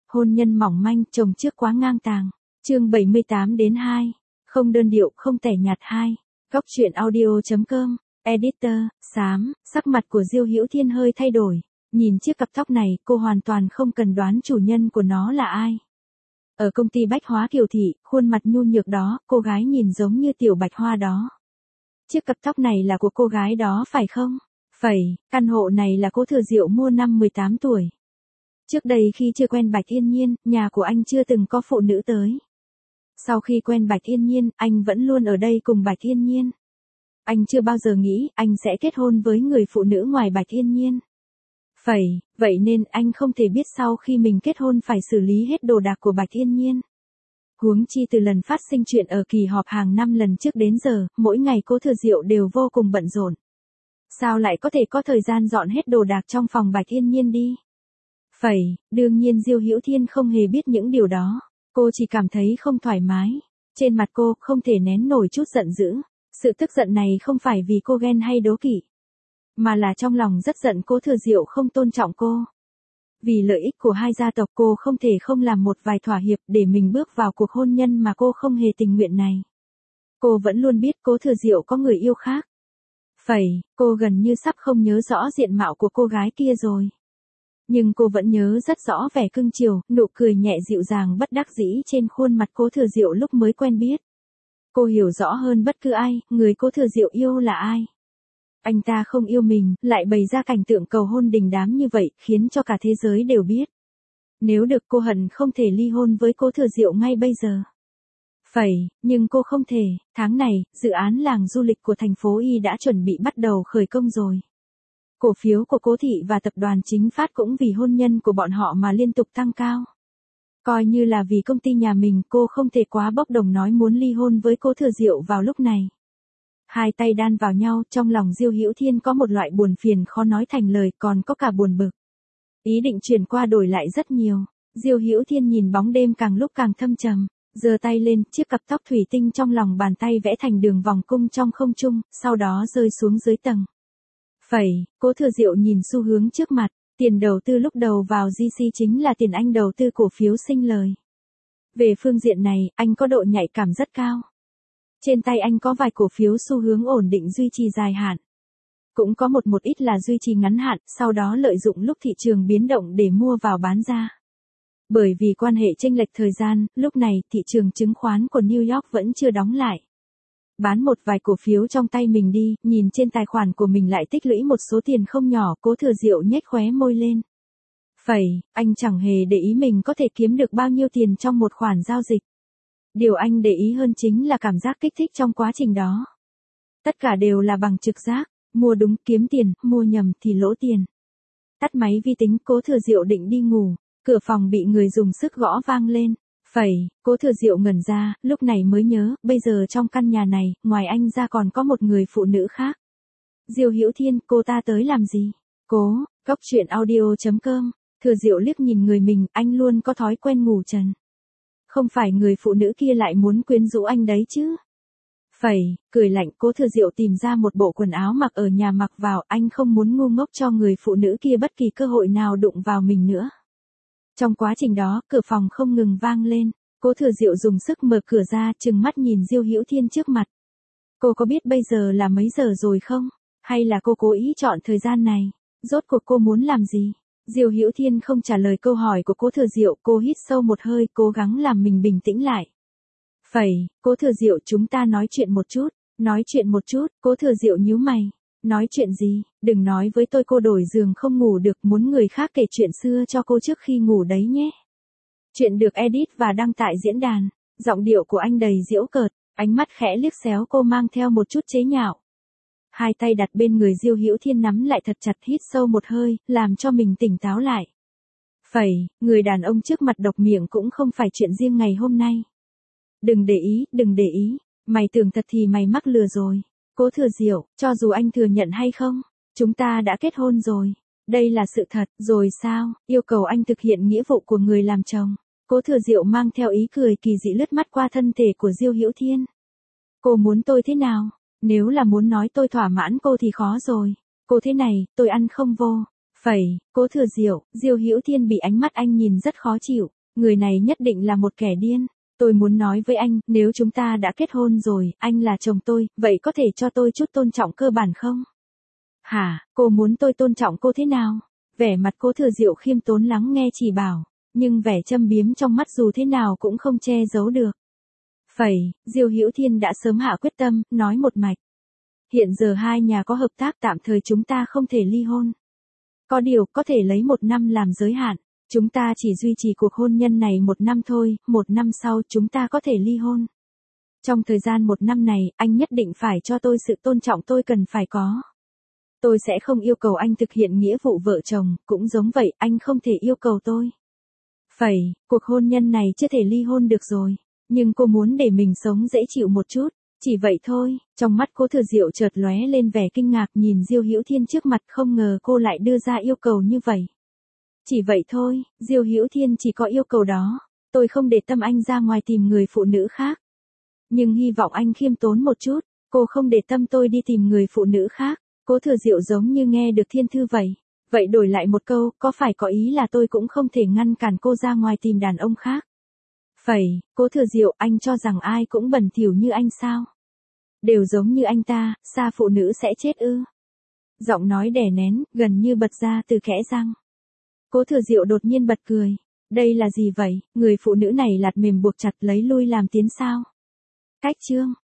Hôn nhân mỏng manh, chồng trước quá ngang tàng. Chương 78-2. Không đơn điệu, không tẻ nhạt 2. Góc truyện audio.com. Editor, xám, sắc mặt của Diêu Hữu Thiên hơi thay đổi. Nhìn chiếc cặp tóc này, cô hoàn toàn không cần đoán chủ nhân của nó là ai. Ở công ty bách hóa Kiều Thị, khuôn mặt nhu nhược đó, cô gái nhìn giống như tiểu bạch hoa đó. Chiếc cặp tóc này là của cô gái đó phải không? Phải, căn hộ này là Cố Thừa Diệu mua năm 18 tuổi. Trước đây khi chưa quen Bạch Yên Nhiên, nhà của anh chưa từng có phụ nữ tới. Sau khi quen Bạch Yên Nhiên, anh vẫn luôn ở đây cùng Bạch Yên Nhiên. Anh chưa bao giờ nghĩ anh sẽ kết hôn với người phụ nữ ngoài Bạch Yên Nhiên. Vậy nên anh không thể biết sau khi mình kết hôn phải xử lý hết đồ đạc của Bạch Yên Nhiên. Huống chi từ lần phát sinh chuyện ở kỳ họp hàng năm lần trước đến giờ, mỗi ngày Cố Thừa Diệu đều vô cùng bận rộn. Sao lại có thể có thời gian dọn hết đồ đạc trong phòng Bạch Yên Nhiên đi? Đương nhiên Diêu Hữu Thiên không hề biết những điều đó. Cô chỉ cảm thấy không thoải mái. Trên mặt cô không thể nén nổi chút giận dữ. Sự tức giận này không phải vì cô ghen hay đố kỵ, mà là trong lòng rất giận Cố Thừa Diệu không tôn trọng cô. Vì lợi ích của hai gia tộc cô không thể không làm một vài thỏa hiệp để mình bước vào cuộc hôn nhân mà cô không hề tình nguyện này. Cô vẫn luôn biết Cố Thừa Diệu có người yêu khác. Cô gần như sắp không nhớ rõ diện mạo của cô gái kia rồi. Nhưng cô vẫn nhớ rất rõ vẻ cưng chiều, nụ cười nhẹ dịu dàng bất đắc dĩ trên khuôn mặt Cố Thừa Diệu lúc mới quen biết. Cô hiểu rõ hơn bất cứ ai, người Cố Thừa Diệu yêu là ai. Anh ta không yêu mình, lại bày ra cảnh tượng cầu hôn đình đám như vậy, khiến cho cả thế giới đều biết. Nếu được cô hận không thể ly hôn với Cố Thừa Diệu ngay bây giờ. Nhưng cô không thể. Tháng này, dự án làng du lịch của thành phố Y đã chuẩn bị bắt đầu khởi công rồi. Cổ phiếu của Cố Thị và tập đoàn Chính Phát cũng vì hôn nhân của bọn họ mà liên tục tăng cao. Coi như là vì công ty nhà mình, cô không thể quá bốc đồng nói muốn ly hôn với Cố Thừa Diệu vào lúc này. Hai tay đan vào nhau, trong lòng Diêu Hữu Thiên có một loại buồn phiền khó nói thành lời, còn có cả buồn bực. Ý định chuyển qua đổi lại rất nhiều. Diêu Hữu Thiên nhìn bóng đêm càng lúc càng thâm trầm, giơ tay lên, chiếc cặp tóc thủy tinh trong lòng bàn tay vẽ thành đường vòng cung trong không trung, sau đó rơi xuống dưới tầng. Cố Thừa Diệu nhìn xu hướng trước mặt, tiền đầu tư lúc đầu vào GC chính là tiền anh đầu tư cổ phiếu sinh lời. Về phương diện này, anh có độ nhạy cảm rất cao. Trên tay anh có vài cổ phiếu xu hướng ổn định duy trì dài hạn. Cũng có một ít là duy trì ngắn hạn, sau đó lợi dụng lúc thị trường biến động để mua vào bán ra. Bởi vì quan hệ chênh lệch thời gian, lúc này thị trường chứng khoán của New York vẫn chưa đóng lại. Bán một vài cổ phiếu trong tay mình đi, nhìn trên tài khoản của mình lại tích lũy một số tiền không nhỏ, Cố Thừa Diệu nhếch khóe môi lên. Anh chẳng hề để ý mình có thể kiếm được bao nhiêu tiền trong một khoản giao dịch. Điều anh để ý hơn chính là cảm giác kích thích trong quá trình đó. Tất cả đều là bằng trực giác, mua đúng kiếm tiền, mua nhầm thì lỗ tiền. Tắt máy vi tính, Cố Thừa Diệu định đi ngủ, cửa phòng bị người dùng sức gõ vang lên. Cố Thừa Diệu ngẩn ra, lúc này mới nhớ, bây giờ trong căn nhà này, ngoài anh ra còn có một người phụ nữ khác. Diêu Hữu Thiên, cô ta tới làm gì? Góc truyện audio.com. Thừa Diệu liếc nhìn người mình, anh luôn có thói quen ngủ trần. Không phải người phụ nữ kia lại muốn quyến rũ anh đấy chứ? Cười lạnh, Cố Thừa Diệu tìm ra một bộ quần áo mặc ở nhà mặc vào, anh không muốn ngu ngốc cho người phụ nữ kia bất kỳ cơ hội nào đụng vào mình nữa. Trong quá trình đó, cửa phòng không ngừng vang lên, Cố Thừa Diệu dùng sức mở cửa ra, trừng mắt nhìn Diêu Hữu Thiên trước mặt. Cô có biết bây giờ là mấy giờ rồi không? Hay là cô cố ý chọn thời gian này? Rốt cuộc cô muốn làm gì? Diêu Hữu Thiên không trả lời câu hỏi của Cố Thừa Diệu, cô hít sâu một hơi, cố gắng làm mình bình tĩnh lại. Cố Thừa Diệu, chúng ta nói chuyện một chút, Cố Thừa Diệu nhíu mày. Nói chuyện gì? Đừng nói với tôi cô đổi giường không ngủ được, muốn người khác kể chuyện xưa cho cô trước khi ngủ đấy nhé. Chuyện được edit và đăng tại diễn đàn. Giọng điệu của anh đầy giễu cợt, ánh mắt khẽ liếc xéo cô mang theo một chút chế nhạo. Hai tay đặt bên người Diêu Hữu Thiên nắm lại thật chặt, hít sâu một hơi, làm cho mình tỉnh táo lại. Người đàn ông trước mặt độc miệng cũng không phải chuyện riêng ngày hôm nay. Đừng để ý, mày tưởng thật thì mày mắc lừa rồi. Cố Thừa Diệu, cho dù anh thừa nhận hay không, chúng ta đã kết hôn rồi. Đây là sự thật, rồi sao? Yêu cầu anh thực hiện nghĩa vụ của người làm chồng. Cố Thừa Diệu mang theo ý cười kỳ dị lướt mắt qua thân thể của Diêu Hữu Thiên. Cô muốn tôi thế nào? Nếu là muốn nói tôi thỏa mãn cô thì khó rồi. Cô thế này, tôi ăn không vô. Cố Thừa Diệu, Diêu Hữu Thiên bị ánh mắt anh nhìn rất khó chịu. người này nhất định là một kẻ điên. Tôi muốn nói với anh, nếu chúng ta đã kết hôn rồi, anh là chồng tôi, vậy có thể cho tôi chút tôn trọng cơ bản không? Hả, cô muốn tôi tôn trọng cô thế nào? Vẻ mặt Cố Thừa Diệu khiêm tốn lắng nghe chỉ bảo, nhưng vẻ châm biếm trong mắt dù thế nào cũng không che giấu được. Phẩy, Diêu Hữu Thiên đã sớm hạ quyết tâm, nói một mạch. Hiện giờ hai nhà có hợp tác, tạm thời chúng ta không thể ly hôn. Có điều, có thể lấy 1 năm làm giới hạn. Chúng ta chỉ duy trì cuộc hôn nhân này 1 năm thôi, 1 năm sau chúng ta có thể ly hôn. Trong thời gian 1 năm này, anh nhất định phải cho tôi sự tôn trọng tôi cần phải có. Tôi sẽ không yêu cầu anh thực hiện nghĩa vụ vợ chồng, cũng giống vậy, anh không thể yêu cầu tôi. Phẩy, cuộc hôn nhân này chưa thể ly hôn được rồi, nhưng cô muốn để mình sống dễ chịu một chút, chỉ vậy thôi. Trong mắt Cố Thừa Diệu chợt lóe lên vẻ kinh ngạc nhìn Diêu Hữu Thiên trước mặt, không ngờ cô lại đưa ra yêu cầu như vậy. Chỉ vậy thôi, Diêu Hữu Thiên chỉ có yêu cầu đó, tôi không để tâm anh ra ngoài tìm người phụ nữ khác. Nhưng hy vọng anh khiêm tốn một chút, cô không để tâm tôi đi tìm người phụ nữ khác. Cố Thừa Diệu giống như nghe được thiên thư vậy. Vậy đổi lại một câu, có phải có ý là tôi cũng không thể ngăn cản cô ra ngoài tìm đàn ông khác? Phẩy, Cố Thừa Diệu, anh cho rằng ai cũng bẩn thỉu như anh sao? Đều giống như anh ta, xa phụ nữ sẽ chết ư? Giọng nói đè nén, gần như bật ra từ kẽ răng. Cố Thừa Diệu đột nhiên bật cười. Đây là gì vậy, người phụ nữ này lạt mềm buộc chặt lấy lui làm tiến sao? Cách chương